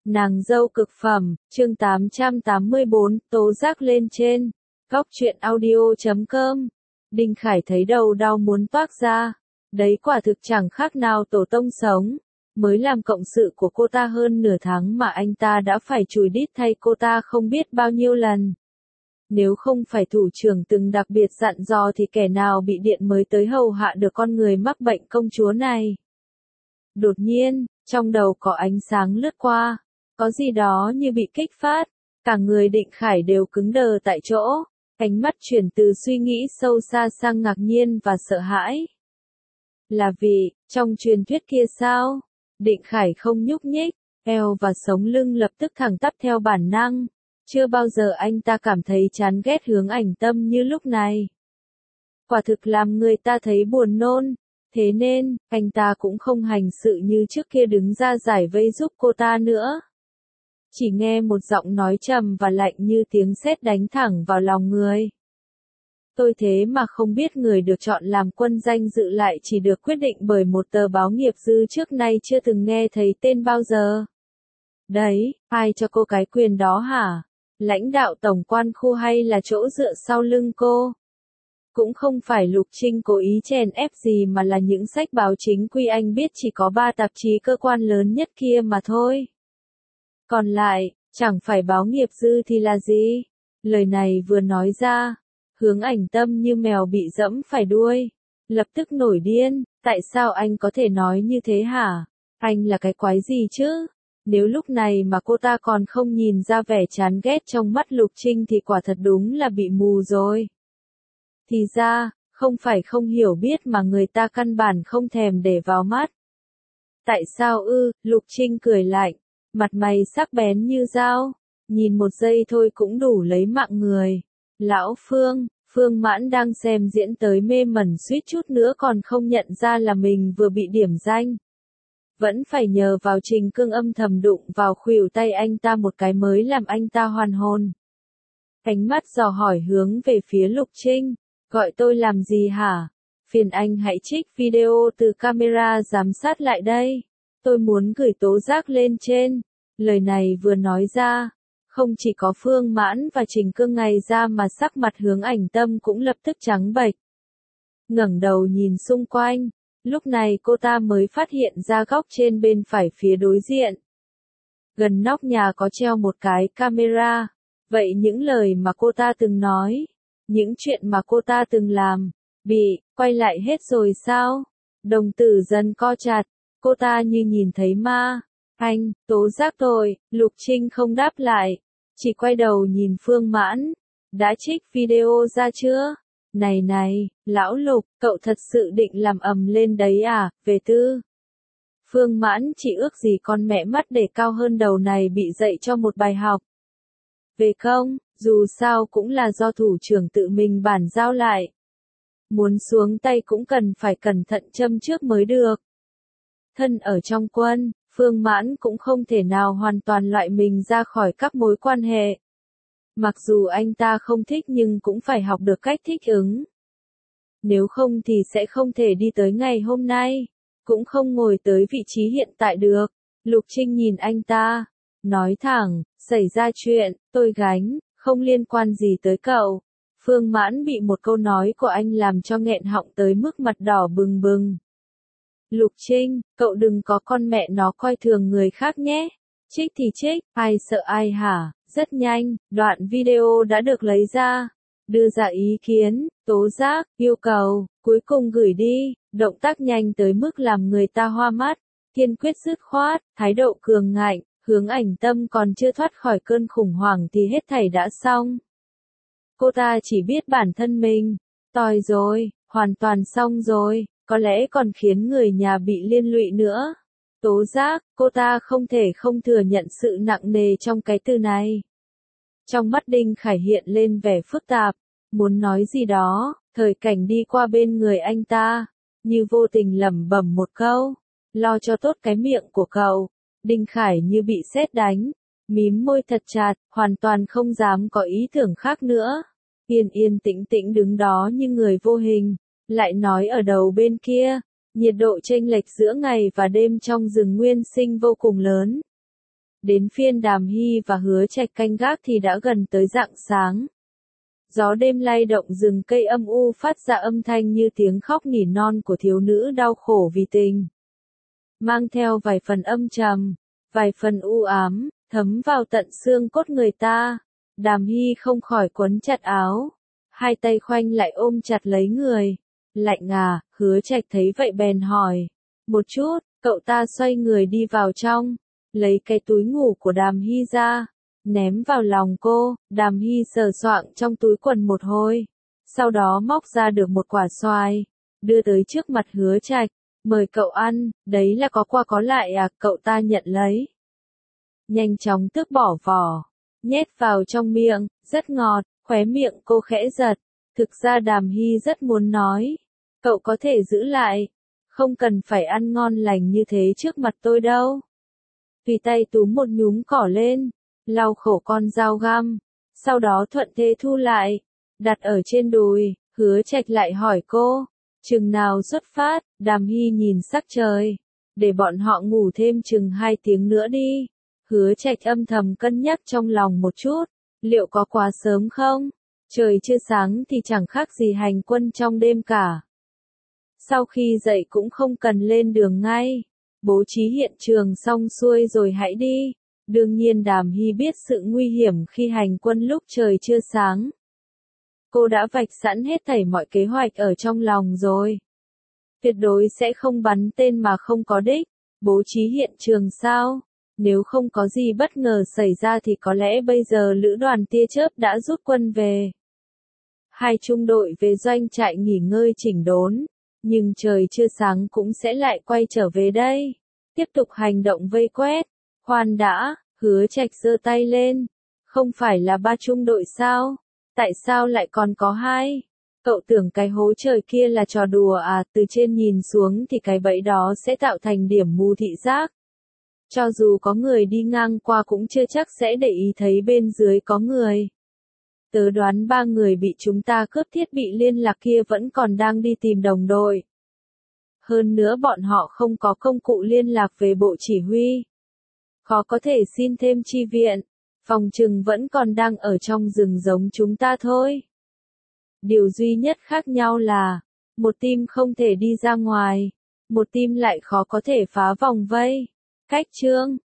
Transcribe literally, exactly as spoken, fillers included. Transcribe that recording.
Nàng dâu cực phẩm, chương tám trăm tám mươi bốn, tố giác lên trên. Góc truyện audio chấm com. Đinh Khải thấy đầu đau muốn toác ra. Đấy quả thực chẳng khác nào tổ tông sống. Mới làm cộng sự của cô ta hơn nửa tháng mà anh ta đã phải chùi đít thay cô ta không biết bao nhiêu lần. Nếu không phải thủ trưởng từng đặc biệt dặn dò thì kẻ nào bị điện mới tới hầu hạ được con người mắc bệnh công chúa này. Đột nhiên, trong đầu có ánh sáng lướt qua. Có gì đó như bị kích phát, cả người Định Khải đều cứng đờ tại chỗ, ánh mắt chuyển từ suy nghĩ sâu xa sang ngạc nhiên và sợ hãi. Là vì, trong truyền thuyết kia sao? Định Khải không nhúc nhích, eo và sống lưng lập tức thẳng tắp theo bản năng. Chưa bao giờ anh ta cảm thấy chán ghét Hướng Ảnh Tâm như lúc này. Quả thực làm người ta thấy buồn nôn. Thế nên, anh ta cũng không hành sự như trước kia đứng ra giải vây giúp cô ta nữa. Chỉ nghe một giọng nói trầm và lạnh như tiếng sét đánh thẳng vào lòng người. Tôi thế mà không biết người được chọn làm quân danh dự lại chỉ được quyết định bởi một tờ báo nghiệp dư trước nay chưa từng nghe thấy tên bao giờ. Đấy, ai cho cô cái quyền đó hả? Lãnh đạo tổng quan khu hay là chỗ dựa sau lưng cô? Cũng không phải Lục Trinh cố ý chèn ép gì mà là những sách báo chính quy anh biết chỉ có ba tạp chí cơ quan lớn nhất kia mà thôi. Còn lại, chẳng phải báo nghiệp dư thì là gì? Lời này vừa nói ra, Hướng Ảnh Tâm như mèo bị dẫm phải đuôi. Lập tức nổi điên, tại sao anh có thể nói như thế hả? Anh là cái quái gì chứ? Nếu lúc này mà cô ta còn không nhìn ra vẻ chán ghét trong mắt Lục Trinh thì quả thật đúng là bị mù rồi. Thì ra, không phải không hiểu biết mà người ta căn bản không thèm để vào mắt. Tại sao ư? Lục Trinh cười lạnh, mặt mày sắc bén như dao, nhìn một giây thôi cũng đủ lấy mạng người. Lão Phương, Phương Mãn đang xem diễn tới mê mẩn suýt chút nữa còn không nhận ra là mình vừa bị điểm danh. Vẫn phải nhờ vào Trình Cương âm thầm đụng vào khuỷu tay anh ta một cái mới làm anh ta hoàn hồn. Ánh mắt dò hỏi hướng về phía Lục Trinh, gọi tôi làm gì hả? Phiền anh hãy trích video từ camera giám sát lại đây. Tôi muốn gửi tố giác lên trên. Lời này vừa nói ra, không chỉ có Phương Mãn và Trình Cương ngày ra mà sắc mặt Hướng Ảnh Tâm cũng lập tức trắng bệch. Ngẩng đầu nhìn xung quanh, lúc này cô ta mới phát hiện ra góc trên bên phải phía đối diện. Gần nóc nhà có treo một cái camera. Vậy những lời mà cô ta từng nói, những chuyện mà cô ta từng làm, bị quay lại hết rồi sao? Đồng tử dần co chặt, cô ta như nhìn thấy ma. Anh, tố giác tôi. Lục Trinh không đáp lại, chỉ quay đầu nhìn Phương Mãn. Đã trích video ra chưa? Này này, lão Lục, cậu thật sự định làm ầm lên đấy à, về tư? Phương Mãn chỉ ước gì con mẹ mắt để cao hơn đầu này bị dạy cho một bài học. Về không, dù sao cũng là do thủ trưởng tự mình bản giao lại. Muốn xuống tay cũng cần phải cẩn thận châm trước mới được. Thân ở trong quân, Phương Mãn cũng không thể nào hoàn toàn loại mình ra khỏi các mối quan hệ. Mặc dù anh ta không thích nhưng cũng phải học được cách thích ứng. Nếu không thì sẽ không thể đi tới ngày hôm nay, cũng không ngồi tới vị trí hiện tại được. Lục Trinh nhìn anh ta, nói thẳng, xảy ra chuyện, tôi gánh, không liên quan gì tới cậu. Phương Mãn bị một câu nói của anh làm cho nghẹn họng tới mức mặt đỏ bừng bừng. Lục Trinh, cậu đừng có con mẹ nó coi thường người khác nhé. Trích thì trích, ai sợ ai hả? Rất nhanh, đoạn video đã được lấy ra. Đưa ra ý kiến, tố giác, yêu cầu, cuối cùng gửi đi. Động tác nhanh tới mức làm người ta hoa mắt. Kiên quyết dứt khoát, thái độ cường ngạnh. Hướng Ảnh Tâm còn chưa thoát khỏi cơn khủng hoảng thì hết thảy đã xong. Cô ta chỉ biết bản thân mình. Tòi rồi, hoàn toàn xong rồi, có lẽ còn khiến người nhà bị liên lụy nữa. Tố giác, cô ta không thể không thừa nhận sự nặng nề trong cái từ này. Trong mắt Đinh Khải hiện lên vẻ phức tạp, muốn nói gì đó, thời cảnh đi qua bên người anh ta, như vô tình lẩm bẩm một câu, lo cho tốt cái miệng của cậu. Đinh Khải như bị sét đánh, mím môi thật chặt, hoàn toàn không dám có ý tưởng khác nữa. Yên yên tĩnh tĩnh đứng đó như người vô hình, lại nói ở đầu bên kia, nhiệt độ chênh lệch giữa ngày và đêm trong rừng nguyên sinh vô cùng lớn. Đến phiên Đàm Hy và Hứa Trạch canh gác thì đã gần tới rạng sáng. Gió đêm lay động rừng cây âm u phát ra âm thanh như tiếng khóc nỉ non của thiếu nữ đau khổ vì tình. Mang theo vài phần âm trầm, vài phần u ám, thấm vào tận xương cốt người ta. Đàm Hy không khỏi quấn chặt áo, hai tay khoanh lại ôm chặt lấy người. Lạnh à, Hứa Trạch thấy vậy bèn hỏi. Một chút, cậu ta xoay người đi vào trong, lấy cái túi ngủ của Đàm Hy ra, ném vào lòng cô. Đàm Hy sờ soạng trong túi quần một hồi, sau đó móc ra được một quả xoài, đưa tới trước mặt Hứa Trạch. Mời cậu ăn, đấy là có qua có lại à, cậu ta nhận lấy. Nhanh chóng tước bỏ vỏ, nhét vào trong miệng, rất ngọt, khóe miệng cô khẽ giật. Thực ra Đàm Hy rất muốn nói, cậu có thể giữ lại, không cần phải ăn ngon lành như thế trước mặt tôi đâu. Tùy tay túm một nhúm cỏ lên, lau khổ con dao găm, sau đó thuận thế thu lại, đặt ở trên đùi. Hứa Trạch lại hỏi cô, chừng nào xuất phát? Đàm Hy nhìn sắc trời, để bọn họ ngủ thêm chừng hai tiếng nữa đi. Hứa Trạch âm thầm cân nhắc trong lòng một chút, liệu có quá sớm không? Trời chưa sáng thì chẳng khác gì hành quân trong đêm cả. Sau khi dậy cũng không cần lên đường ngay, bố trí hiện trường xong xuôi rồi hãy đi. Đương nhiên Đàm Hy biết sự nguy hiểm khi hành quân lúc trời chưa sáng. Cô đã vạch sẵn hết thảy mọi kế hoạch ở trong lòng rồi. Tuyệt đối sẽ không bắn tên mà không có đích. Bố trí hiện trường sao? Nếu không có gì bất ngờ xảy ra thì có lẽ bây giờ lữ đoàn tia chớp đã rút quân về. Hai trung đội về doanh trại nghỉ ngơi chỉnh đốn, nhưng trời chưa sáng cũng sẽ lại quay trở về đây. Tiếp tục hành động vây quét. Khoan đã, Hứa Trạch giơ tay lên. Không phải là ba trung đội sao? Tại sao lại còn có hai? Cậu tưởng cái hố trời kia là trò đùa à? Từ trên nhìn xuống thì cái bẫy đó sẽ tạo thành điểm mù thị giác. Cho dù có người đi ngang qua cũng chưa chắc sẽ để ý thấy bên dưới có người. Tớ đoán ba người bị chúng ta cướp thiết bị liên lạc kia vẫn còn đang đi tìm đồng đội. Hơn nữa bọn họ không có công cụ liên lạc về bộ chỉ huy. Khó có thể xin thêm chi viện. Phòng trừng vẫn còn đang ở trong rừng giống chúng ta thôi. Điều duy nhất khác nhau là, một team không thể đi ra ngoài, một team lại khó có thể phá vòng vây. Cách chương